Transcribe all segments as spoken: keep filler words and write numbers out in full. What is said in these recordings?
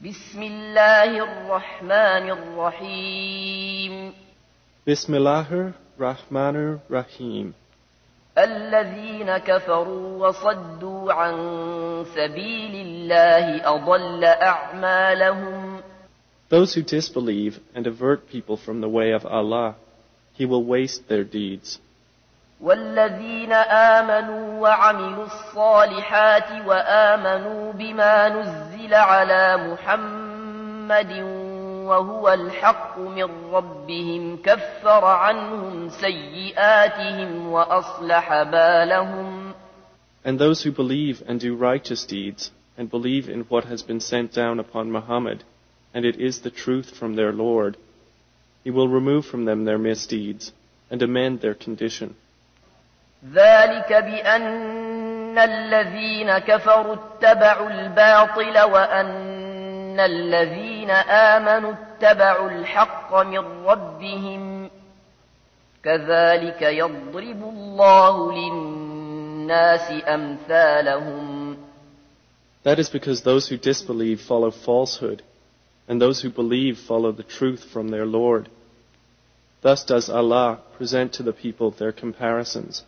بسم الله الرحمن الرحيم بسم الله الرحمن الرحيم الذين كفروا وصدوا عن سبيل الله أضل أعمالهم Those who disbelieve and avert people from the way of Allah, He will waste their deeds. والذين آمنوا وعملوا الصالحات وآمنوا بما نزل على محمد وهو الحق من ربهم كفر عنهم سيئاتهم وأصلح بالهم. And those who believe and do righteous deeds and believe in what has been sent down upon Muhammad, and it is the truth from their Lord, He will remove from them their misdeeds and amend their condition. ذلك بأن الذين كفروا اتبعوا الباطل وأن الذين آمنوا اتبعوا الحق من ربهم كذلك يضرب الله للناس أمثالهم. That is because those who disbelieve follow falsehood, and those who believe follow the truth from their Lord. Thus does Allah present to the people their comparisons.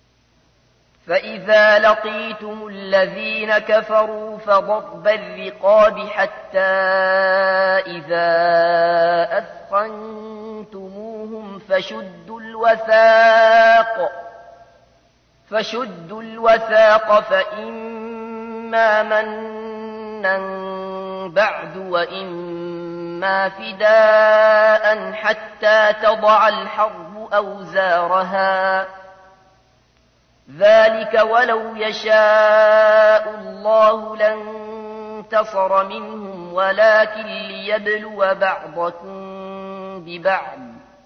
فإذا لقيتم الذين كفروا فضرب الرقاب حتى إذا أثخنتموهم فشدوا الوثاق فشدوا الوثاق فإما منا بعد وإما فداء حتى تضع الحرب أوزارها ذلك ولو يشاء الله لانتصر منهم ولكن ليبلو بعضكم ببعض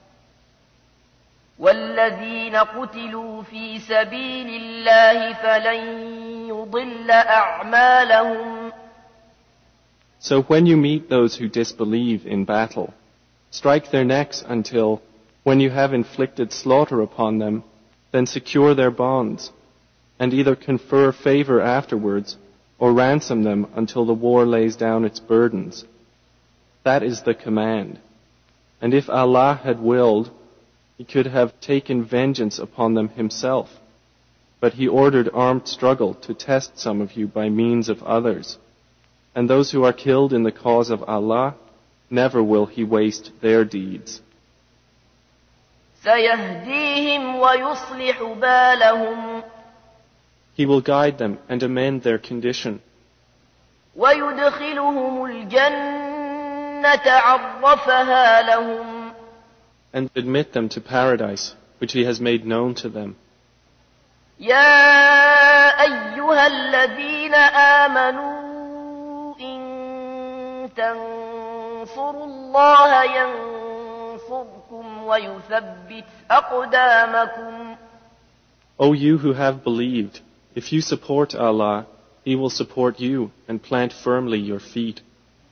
والذين قتلوا في سبيل الله فلن يضل أعمالهم. So when you meet those who disbelieve in battle, strike their necks until, when you have inflicted slaughter upon them, then secure their bonds, and either confer favor afterwards, or ransom them until the war lays down its burdens. That is the command. And if Allah had willed, He could have taken vengeance upon them Himself. But He ordered armed struggle to test some of you by means of others. And those who are killed in the cause of Allah, never will He waste their deeds. سيهديهم ويصلح بالهم. He will guide them and amend their condition. ويدخلهم الجنة عرفها لهم. And admit them to paradise, which He has made known to them. يا أيها الذين آمنوا إن تنصروا الله ينصركم ويثبت أقدامكم. O you who have believed, if you support Allah, He will support you and plant firmly your feet.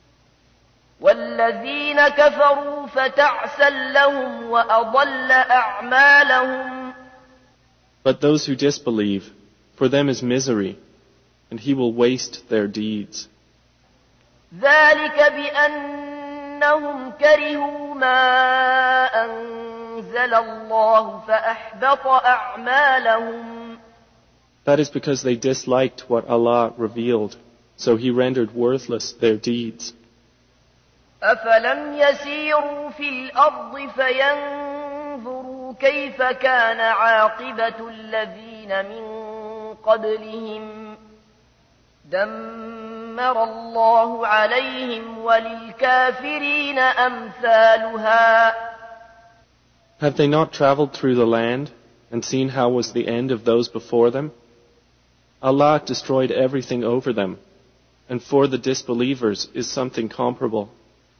والذين كفروا فتعسا لهم وأضل أعمالهم. But those who disbelieve, for them is misery, and He will waste their deeds. ذلك بأنهم كرهوا ما أنزل الله فأحبط أعمالهم. That is because they disliked what Allah revealed, so He rendered worthless their deeds. أفلم يسيروا في الأرض فينظروا كيف كان عاقبة الذين من قبلهم دمر الله عليهم وللكافرين أمثالها. Have they not traveled through the land and seen how was the end of those before them? Allah destroyed everything over them, and for the disbelievers is something comparable.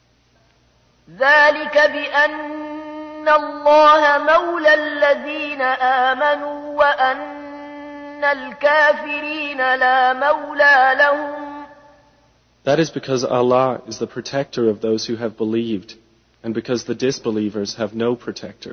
ذلك بأن الله مولى الذين آمنوا وأن الكافرين لا مولى لهم. That is because Allah is the protector of those who have believed, and because the disbelievers have no protector.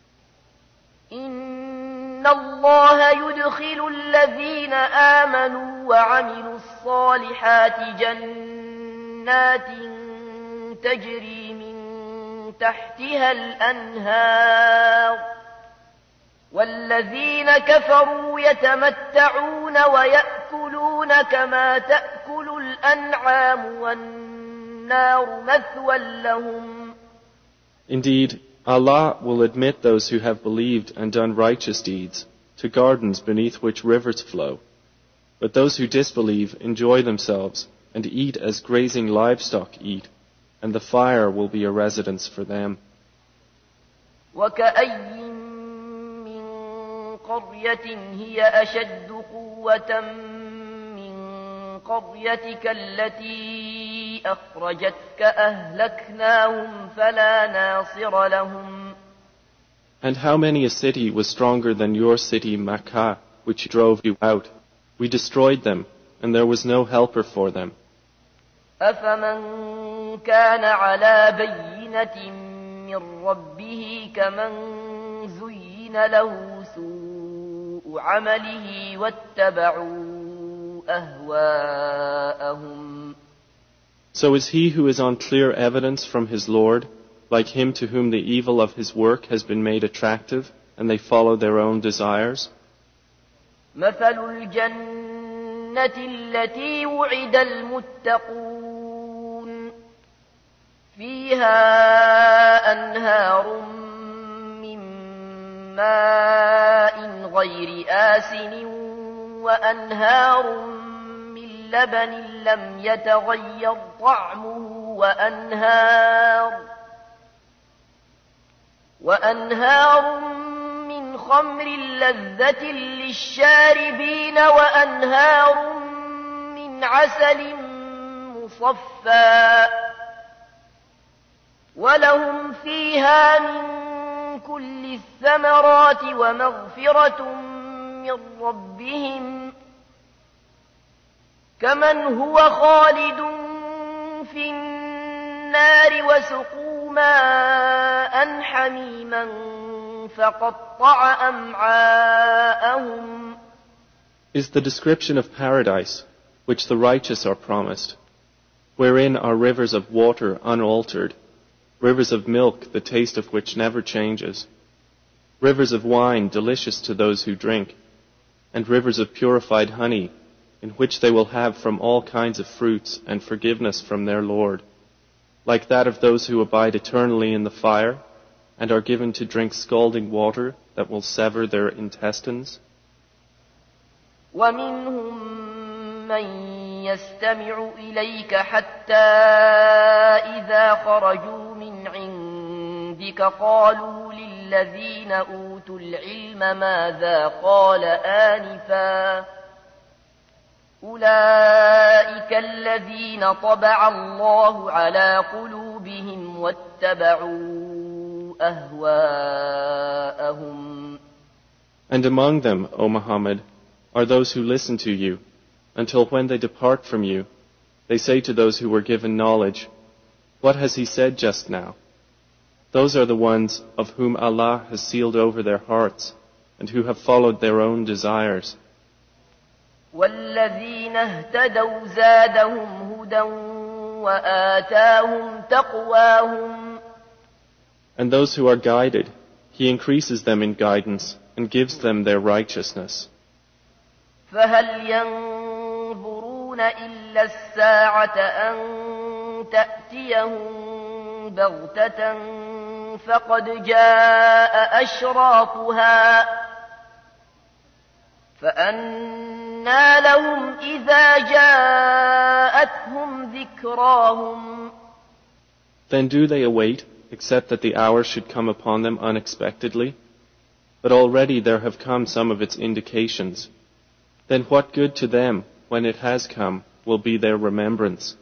إن الله يدخل الذين آمنوا وعملوا الصالحات جنات جنات تجري من تحتها الأنهار والذين كفروا يتمتعون ويأكلون كما تأكل الأنعام والنار مثوى لهم. Indeed, Allah will admit those who have believed and done righteous deeds to gardens beneath which rivers flow. But those who disbelieve enjoy themselves and eat as grazing livestock eat, and the fire will be a residence for them. وكأي من قرية هي أشد قوة من قريتك التي أخرجتك أهلكناهم فلا ناصر لهم. And how many a city was stronger than your city Makkah, which drove you out? We destroyed them, and there was no helper for them. أفمن كان على بينة من ربه كمن زين له سوء عمله واتبعوا أهواءهم. So is he who is on clear evidence from his Lord, like him to whom the evil of his work has been made attractive, and they follow their own desires? مثل الجنة التي وعد المتقون فيها أنهار من ماء غير آسن وأنهار من لبن لم يتغير طعمه وأنهار وأنهار من خمر لذة للشاربين وأنهار من عسل مصفى ولهم فيها من كل الثمرات ومغفرة من ربهم كمن هو خالد في النار وسقوا ماء حميما فقطع أمعاءهم. Is the description of paradise, which the righteous are promised, wherein are rivers of water unaltered, rivers of milk, the taste of which never changes, rivers of wine delicious to those who drink, and rivers of purified honey, in which they will have from all kinds of fruits and forgiveness from their Lord, like that of those who abide eternally in the fire, and are given to drink scalding water that will sever their intestines? ومنهم من يستمع إليك حتى إذا خرجوا من عندك قالوا للذين أوتوا العلم ماذا قال آنفا أولئك الذين طبع الله على قلوبهم واتبعوا أهواءهم. And among them, O Muhammad, are those who listen to you, until when they depart from you, they say to those who were given knowledge, "What has he said just now?" Those are the ones of whom Allah has sealed over their hearts, and who have followed their own desires. والذين اهتدوا زادهم هدى وآتاهم تقواهم. And those who are guided, He increases them in guidance and gives them their righteousness. فهل ينظرون إلا الساعة أن تأتيهم بغتة فقد جاء أشراطها فأنى لهم إذا جاءتهم ذكراهم. Then do they await, except that the hour should come upon them unexpectedly? But already there have come some of its indications. Then what good to them, when it has come, will be their remembrance?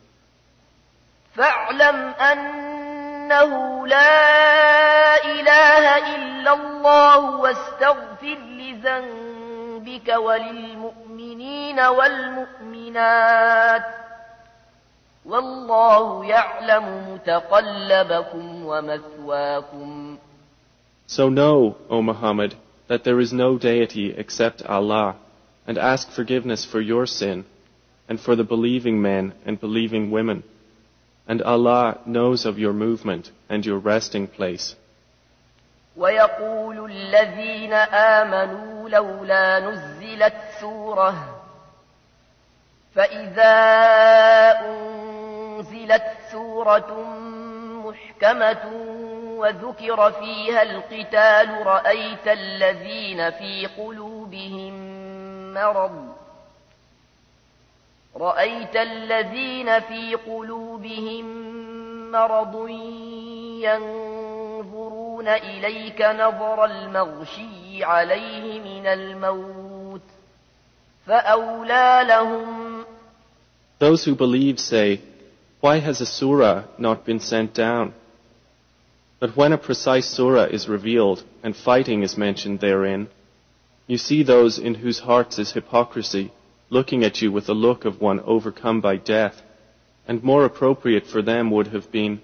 فاعلم أنه لا إله إلا الله واستغفر لذنبك وللمؤمنين والمؤمنات والله يعلم متقلبكم ومثواكم. So know, O Muhammad, that there is no deity except Allah, and ask forgiveness for your sin, and for the believing men and believing women, and Allah knows of your movement and your resting place. ويقول الذين آمنوا لولا نزلت سورة فإذا أنزلت سورة محكمة وذكر فيها القتال رأيت الذين في قلوبهم مرض رأيت الذين في قلوبهم مرض ينظرون إليك نظر المغشي عليه من الموت فأولى لهم. Those who believe say, why has a surah not been sent down? But when a precise surah is revealed and fighting is mentioned therein, you see those in whose hearts is hypocrisy looking at you with the look of one overcome by death, and more appropriate for them would have been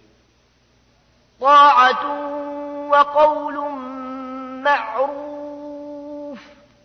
طاعة وقول معروف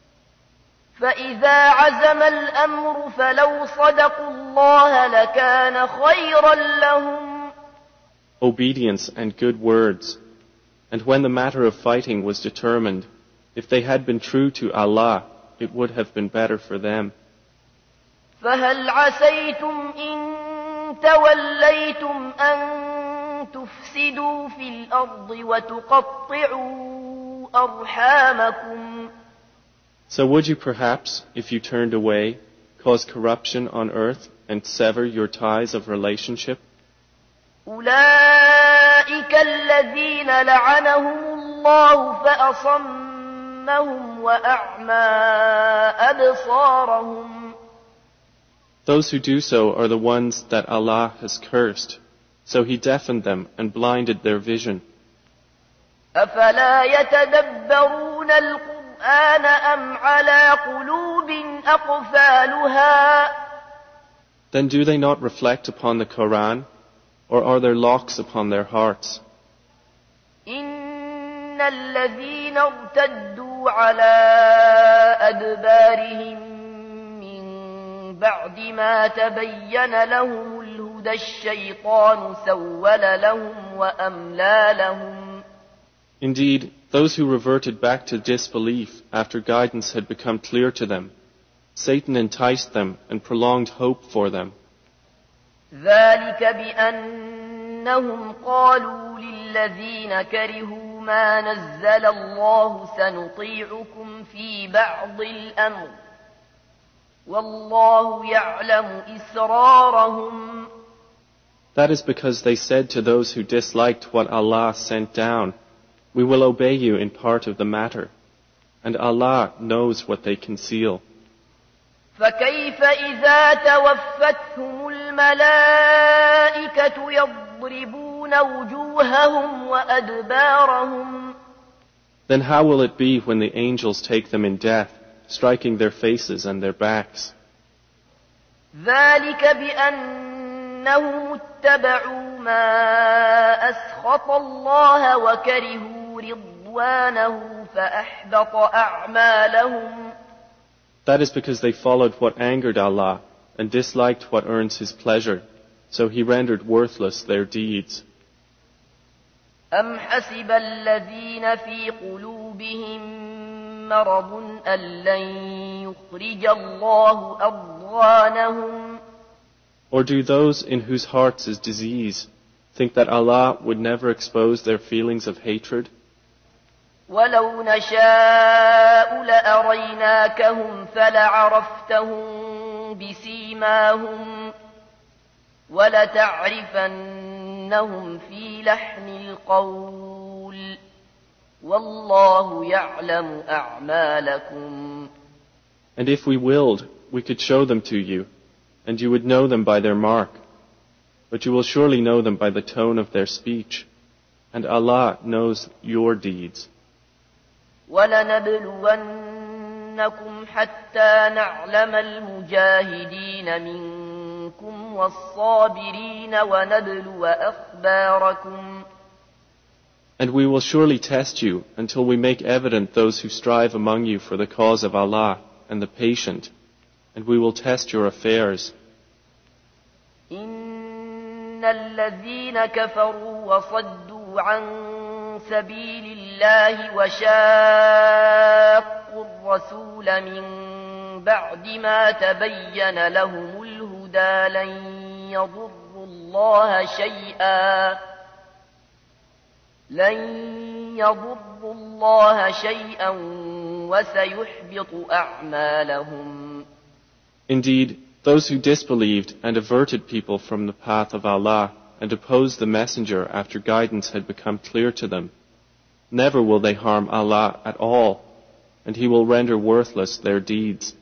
فإذا عزم الأمر فلو صدقوا الله لكان خيرا لهم. obedience and good words. And when the matter of fighting was determined, if they had been true to Allah, it would have been better for them. فهل عسيتم إن توليتم أن تفسدوا في الأرض وتقطعوا أرحامكم. So would you perhaps, if you turned away, cause corruption on earth and sever your ties of relationship? أولئك الذين لعنهم الله فأصمهم وأعمى أبصارهم. Those who do so are the ones that Allah has cursed, so He deafened them and blinded their vision. أفلا يتدبرون القرآن أم على قلوب أقفالها. Then do they not reflect upon the Quran, or are there locks upon their hearts? إن الذين ارتدوا على أدبارهم بعد ما تبين لهم الهدى الشيطان سول لهم وأملى لهم. Indeed, those who reverted back to disbelief after guidance had become clear to them, Satan enticed them and prolonged hope for them. ذلك بأنهم قالوا للذين كرهوا ما نزل الله سنطيعكم في بعض الأمر والله يعلم إسرارهم. That is because they said to those who disliked what Allah sent down, we will obey you in part of the matter, and Allah knows what they conceal. فكيف إذا توفتهم الملائكة يضربون وجوههم وأدبارهم. Then how will it be when the angels take them in death, striking their faces and their backs? ذلك بأنهم اتبعوا ما أسخط الله وكرهوا رضوانه فأحبط أعمالهم. That is because they followed what angered Allah and disliked what earns His pleasure, so He rendered worthless their deeds. أم حسب الذين في قلوبهم مرض أن لن يخرج الله أضغانهم. Or do those in whose hearts is disease think that Allah would never expose their feelings of hatred? ولو نشاء لأريناكهم فلعرفتهم بسيماهم ولتعرفنهم في لحن القول والله يعلم أعمالكم. And if we willed, we could show them to you, and you would know them by their mark. But you will surely know them by the tone of their speech, and Allah knows your deeds. وَلَنَبْلُوَنَّكُمْ حَتَّى نَعْلَمَ الْمُجَاهِدِينَ مِنكُمْ وَالصَّابِرِينَ وَنَبْلُوَ أَخْبَارَكُمْ. And we will surely test you until we make evident those who strive among you for the cause of Allah and the patient, and we will test your affairs. إِنَّ الذين كفروا وصدوا عن سبيل الله وشاقوا الرسول من بعد ما تبين لهم الهدى لن يضروا الله شيئا لن يضروا الله شيئا وسيحبط أعمالهم. Indeed, those who disbelieved and averted people from the path of Allah and opposed the Messenger after guidance had become clear to them, never will they harm Allah at all, and He will render worthless their deeds.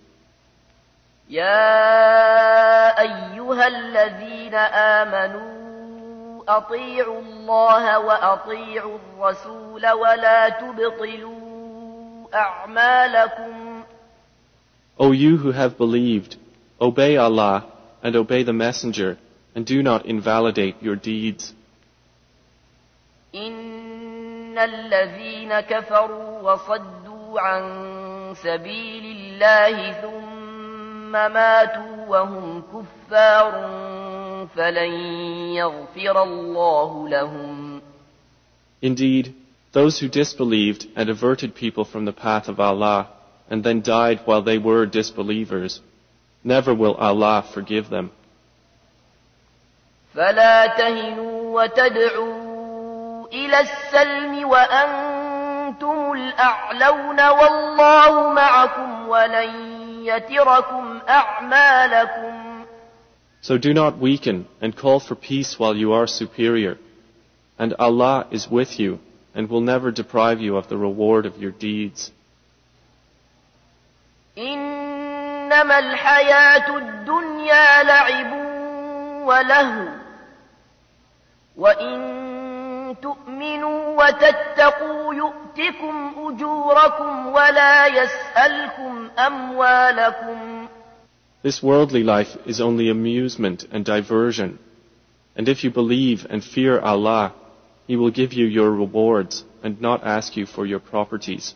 يا أيها الذين آمنوا أطيعوا الله وأطيعوا الرسول ولا تبطلوا أعمالكم. O you who have believed, obey Allah and obey the Messenger, and do not invalidate your deeds. إن الذين كفروا وصدوا عن سبيل الله ثم ماتوا وهم كفار فلن يغفر الله لهم. Indeed, those who disbelieved and averted people from the path of Allah and then died while they were disbelievers, never will Allah forgive them. فلا تهنوا وتدعوا إلى السلم وأنتم الأعلون والله معكم ولن يتركم أعمالكم. So do not weaken and call for peace while you are superior, and Allah is with you and will never deprive you of the reward of your deeds. إنما الحياة الدنيا لعب وله وإن تؤمنوا وتتقوا يؤتكم أجوركم ولا يسألكم أموالكم. This worldly life is only amusement and diversion, and if you believe and fear Allah, He will give you your rewards and not ask you for your properties.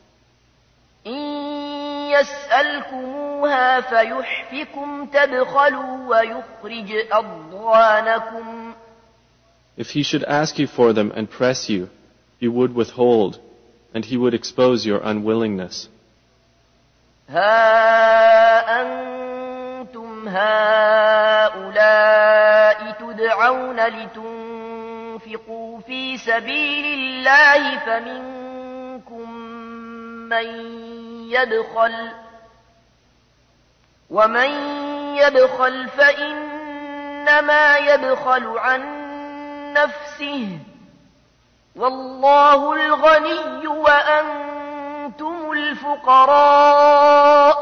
إن يسألكموها فيحفكم تبخلوا ويخرج أضغانكم. If He should ask you for them and press you, you would withhold, and He would expose your unwillingness. ها أنتم هؤلاء تدعون لتنفقوا في سبيل الله فمنكم من يبخل ومن يبخل فإنما يبخل عن نفسه والله الغني وأنتم الفقراء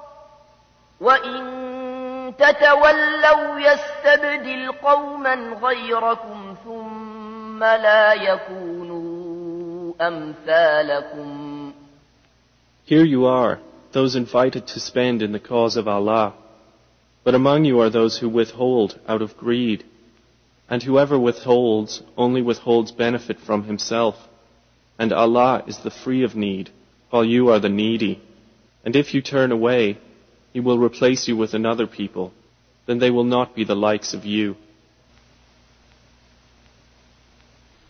وإن تتولوا يستبدل قوما غيركم ثم لا يكونوا أمثالكم. Here you are, those invited to spend in the cause of Allah, but among you are those who withhold out of greed, and whoever withholds only withholds benefit from himself, and Allah is the free of need, while you are the needy. And if you turn away, He will replace you with another people, then they will not be the likes of you.